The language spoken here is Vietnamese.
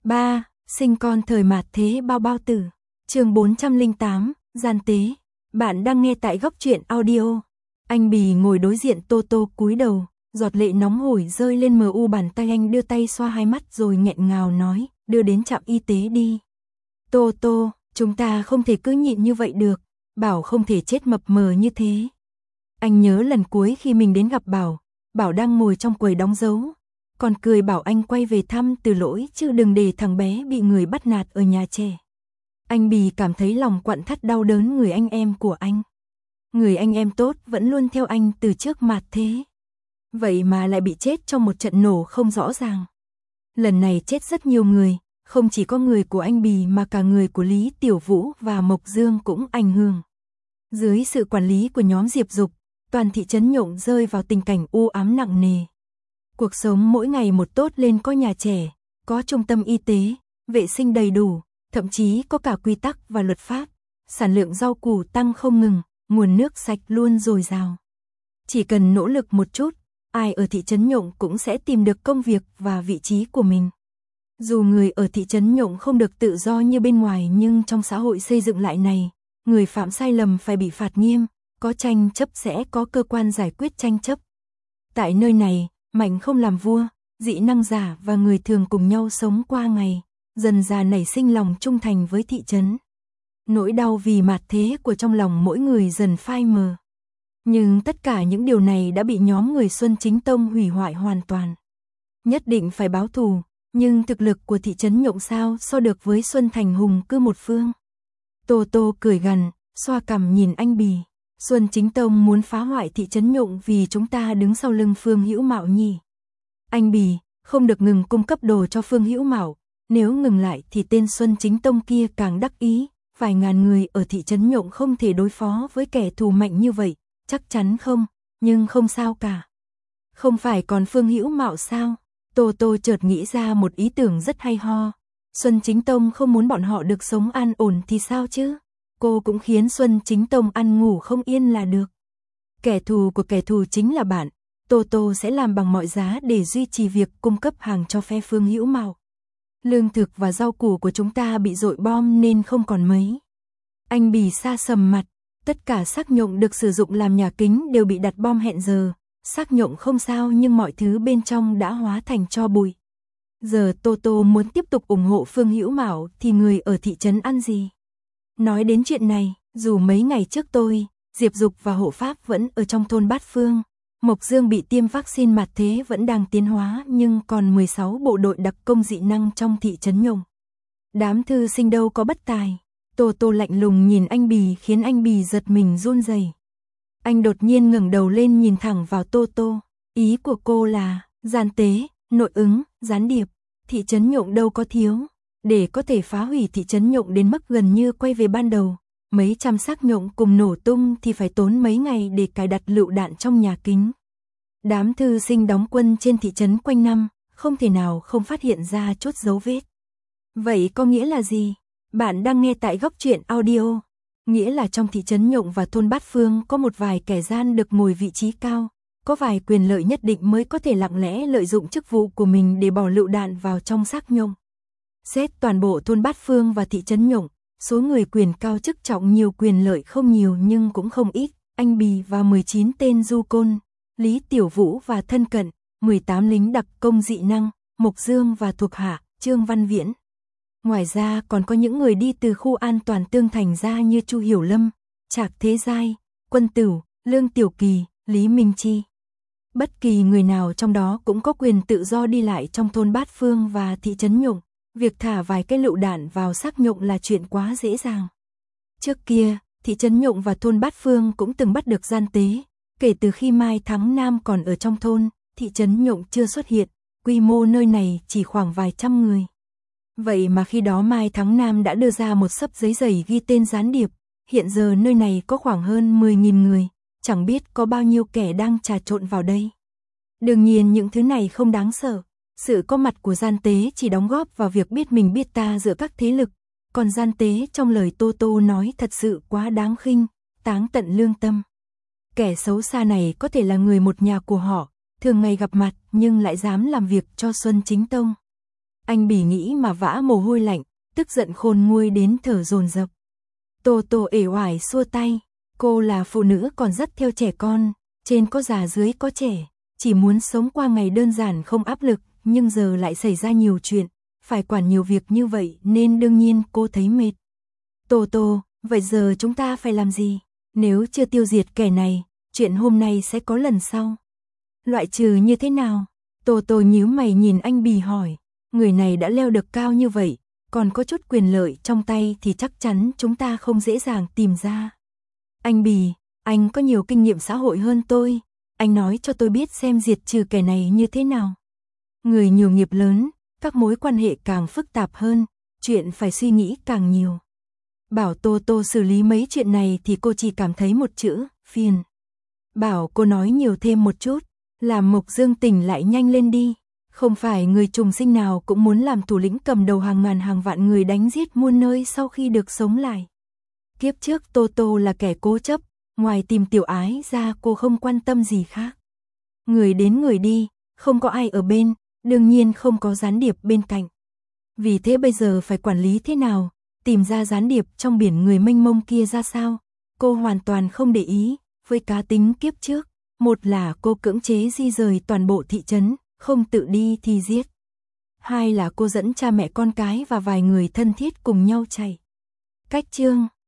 3. Sinh con thời mạt thế bao bao tử. Chương 408, gian tế. Bạn đang nghe tại Góc Truyện Audio. Anh Bì ngồi đối diện Tô Tô cúi đầu, giọt lệ nóng hổi rơi lên mờ u bàn tay anh, đưa tay xoa hai mắt rồi nghẹn ngào nói, đưa đến trạm y tế đi. Tô Tô, chúng ta không thể cứ nhịn như vậy được, Bảo không thể chết mập mờ như thế. Anh nhớ lần cuối khi mình đến gặp Bảo, Bảo đang ngồi trong quầy đóng dấu, còn cười bảo anh quay về thăm Từ Lỗi chứ đừng để thằng bé bị người bắt nạt ở nhà trẻ. Anh Bì cảm thấy lòng quặn thắt đau đớn người anh em của anh. Người anh em tốt vẫn luôn theo anh từ trước mạt thế. Vậy mà lại bị chết trong một trận nổ không rõ ràng. Lần này chết rất nhiều người, không chỉ có người của anh Bì mà cả người của Lý Tiểu Vũ và Mộc Dương cũng ảnh hưởng. Dưới sự quản lý của nhóm Diệp Dục, toàn thị trấn Nhộng rơi vào tình cảnh u ám nặng nề. Cuộc sống mỗi ngày một tốt lên, có nhà trẻ, có trung tâm y tế, vệ sinh đầy đủ, thậm chí có cả quy tắc và luật pháp. Sản lượng rau củ tăng không ngừng, nguồn nước sạch luôn dồi dào. Chỉ cần nỗ lực một chút, ai ở thị trấn Nhộng cũng sẽ tìm được công việc và vị trí của mình. Dù người ở thị trấn Nhộng không được tự do như bên ngoài, nhưng trong xã hội xây dựng lại này, người phạm sai lầm phải bị phạt nghiêm, có tranh chấp sẽ có cơ quan giải quyết tranh chấp. Tại nơi này, mạnh không làm vua, dị năng giả và người thường cùng nhau sống qua ngày, dần dà nảy sinh lòng trung thành với thị trấn. Nỗi đau vì mạt thế của trong lòng mỗi người dần phai mờ. Nhưng tất cả những điều này đã bị nhóm người Xuân Chính Tông hủy hoại hoàn toàn. Nhất định phải báo thù, nhưng thực lực của thị trấn Nhộng sao so được với Xuân Thành hùng cư một phương. Tô Tô cười gằn, xoa cằm nhìn anh Bì. Xuân Chính Tông muốn phá hoại thị trấn Nhộng vì chúng ta đứng sau lưng Phương Hữu Mạo nhỉ? Anh Bì, không được ngừng cung cấp đồ cho Phương Hữu Mạo, nếu ngừng lại thì tên Xuân Chính Tông kia càng đắc ý, vài ngàn người ở thị trấn Nhộng không thể đối phó với kẻ thù mạnh như vậy, chắc chắn không, nhưng không sao cả. Không phải còn Phương Hữu Mạo sao? Tô Tô chợt nghĩ ra một ý tưởng rất hay ho. Xuân Chính Tông không muốn bọn họ được sống an ổn thì sao chứ? Cô cũng khiến Xuân Chính Tông ăn ngủ không yên là được. Kẻ thù của kẻ thù chính là bạn. Tô Tô sẽ làm bằng mọi giá để duy trì việc cung cấp hàng cho phe Phương Hữu Mạo. Lương thực và rau củ của chúng ta bị dội bom nên không còn mấy. Anh Bì sa sầm mặt, tất cả xác nhộng được sử dụng làm nhà kính đều bị đặt bom hẹn giờ. Xác nhộng không sao nhưng mọi thứ bên trong đã hóa thành tro bụi. Giờ Tô Tô muốn tiếp tục ủng hộ Phương Hữu Mạo thì người ở thị trấn ăn gì? Nói đến chuyện này, dù mấy ngày trước tôi, Diệp Dục và hộ pháp vẫn ở trong thôn Bát Phương, Mộc Dương bị tiêm vaccine mạt thế vẫn đang tiến hóa, nhưng còn 16 bộ đội đặc công dị năng trong thị trấn Nhộng. Đám thư sinh đâu có bất tài. Tô Tô lạnh lùng nhìn anh Bì khiến anh Bì giật mình run rẩy. Anh đột nhiên ngẩng đầu lên nhìn thẳng vào Tô Tô. Ý của cô là gian tế, nội ứng, gián điệp. Thị trấn Nhộng đâu có thiếu. Để có thể phá hủy thị trấn Nhộng đến mức gần như quay về ban đầu, mấy trăm xác nhộng cùng nổ tung thì phải tốn mấy ngày để cài đặt lựu đạn trong nhà kính. Đám thư sinh đóng quân trên thị trấn quanh năm, không thể nào không phát hiện ra chút dấu vết. Vậy có nghĩa là gì? Bạn đang nghe tại Góc Truyện Audio. Nghĩa là trong thị trấn Nhộng và thôn Bát Phương có một vài kẻ gian được ngồi vị trí cao, có vài quyền lợi nhất định mới có thể lặng lẽ lợi dụng chức vụ của mình để bỏ lựu đạn vào trong xác nhộng. Xét toàn bộ thôn Bát Phương và thị trấn Nhộng, số người quyền cao chức trọng nhiều quyền lợi không nhiều nhưng cũng không ít. Anh Bì và 19 tên du côn, Lý Tiểu Vũ và thân cận, 18 lính đặc công dị năng, Mộc Dương và thuộc hạ, Trương Văn Viễn. Ngoài ra còn có những người đi từ khu an toàn Tương Thành ra như Chu Hiểu Lâm, Trạc Thế Giai, Quân Tửu, Lương Tiểu Kỳ, Lý Minh Chi. Bất kỳ người nào trong đó cũng có quyền tự do đi lại trong thôn Bát Phương và thị trấn Nhộng. Việc thả vài cái lựu đạn vào xác nhộng là chuyện quá dễ dàng. Trước kia, thị trấn Nhộng và thôn Bát Phương cũng từng bắt được gian tế. Kể từ khi Mai Thắng Nam còn ở trong thôn, thị trấn Nhộng chưa xuất hiện, quy mô nơi này chỉ khoảng vài trăm người. Vậy mà khi đó Mai Thắng Nam đã đưa ra một xấp giấy dày ghi tên gián điệp. Hiện giờ nơi này có khoảng hơn 10.000 người, chẳng biết có bao nhiêu kẻ đang trà trộn vào đây. Đương nhiên những thứ này không đáng sợ. Sự có mặt của gian tế chỉ đóng góp vào việc biết mình biết ta giữa các thế lực, còn gian tế trong lời Tô Tô nói thật sự quá đáng khinh, táng tận lương tâm. Kẻ xấu xa này có thể là người một nhà của họ, thường ngày gặp mặt nhưng lại dám làm việc cho Xuân Chính Tông. Anh Bỉ nghĩ mà vã mồ hôi lạnh, tức giận khôn nguôi đến thở dồn dập. Tô Tô uể oải xua tay, cô là phụ nữ còn rất theo trẻ con, trên có già dưới có trẻ, chỉ muốn sống qua ngày đơn giản không áp lực, nhưng giờ lại xảy ra nhiều chuyện, phải quản nhiều việc như vậy nên đương nhiên cô thấy mệt. Tô Tô, vậy giờ chúng ta phải làm gì? Nếu chưa tiêu diệt kẻ này, chuyện hôm nay sẽ có lần sau. Loại trừ như thế nào? Tô Tô nhíu mày nhìn anh Bì hỏi, người này đã leo được cao như vậy, còn có chút quyền lợi trong tay thì chắc chắn chúng ta không dễ dàng tìm ra. Anh Bì, anh có nhiều kinh nghiệm xã hội hơn tôi, anh nói cho tôi biết xem diệt trừ kẻ này như thế nào. Người nhiều nghiệp lớn, các mối quan hệ càng phức tạp hơn, chuyện phải suy nghĩ càng nhiều. Bảo Tô Tô xử lý mấy chuyện này thì cô chỉ cảm thấy một chữ, phiền. Bảo cô nói nhiều thêm một chút, làm Mộc Dương tỉnh lại nhanh lên đi. Không phải người trùng sinh nào cũng muốn làm thủ lĩnh cầm đầu hàng ngàn hàng vạn người đánh giết muôn nơi sau khi được sống lại. Kiếp trước Tô Tô là kẻ cố chấp, ngoài tìm tiểu ái ra cô không quan tâm gì khác. Người đến người đi, không có ai ở bên, đương nhiên không có gián điệp bên cạnh. Vì thế bây giờ phải quản lý thế nào, tìm ra gián điệp trong biển người mênh mông kia ra sao, cô hoàn toàn không để ý. Với cá tính kiếp trước, một là cô cưỡng chế di rời toàn bộ thị trấn, không tự đi thì giết. Hai là cô dẫn cha mẹ con cái và vài người thân thiết cùng nhau chạy. Cách chương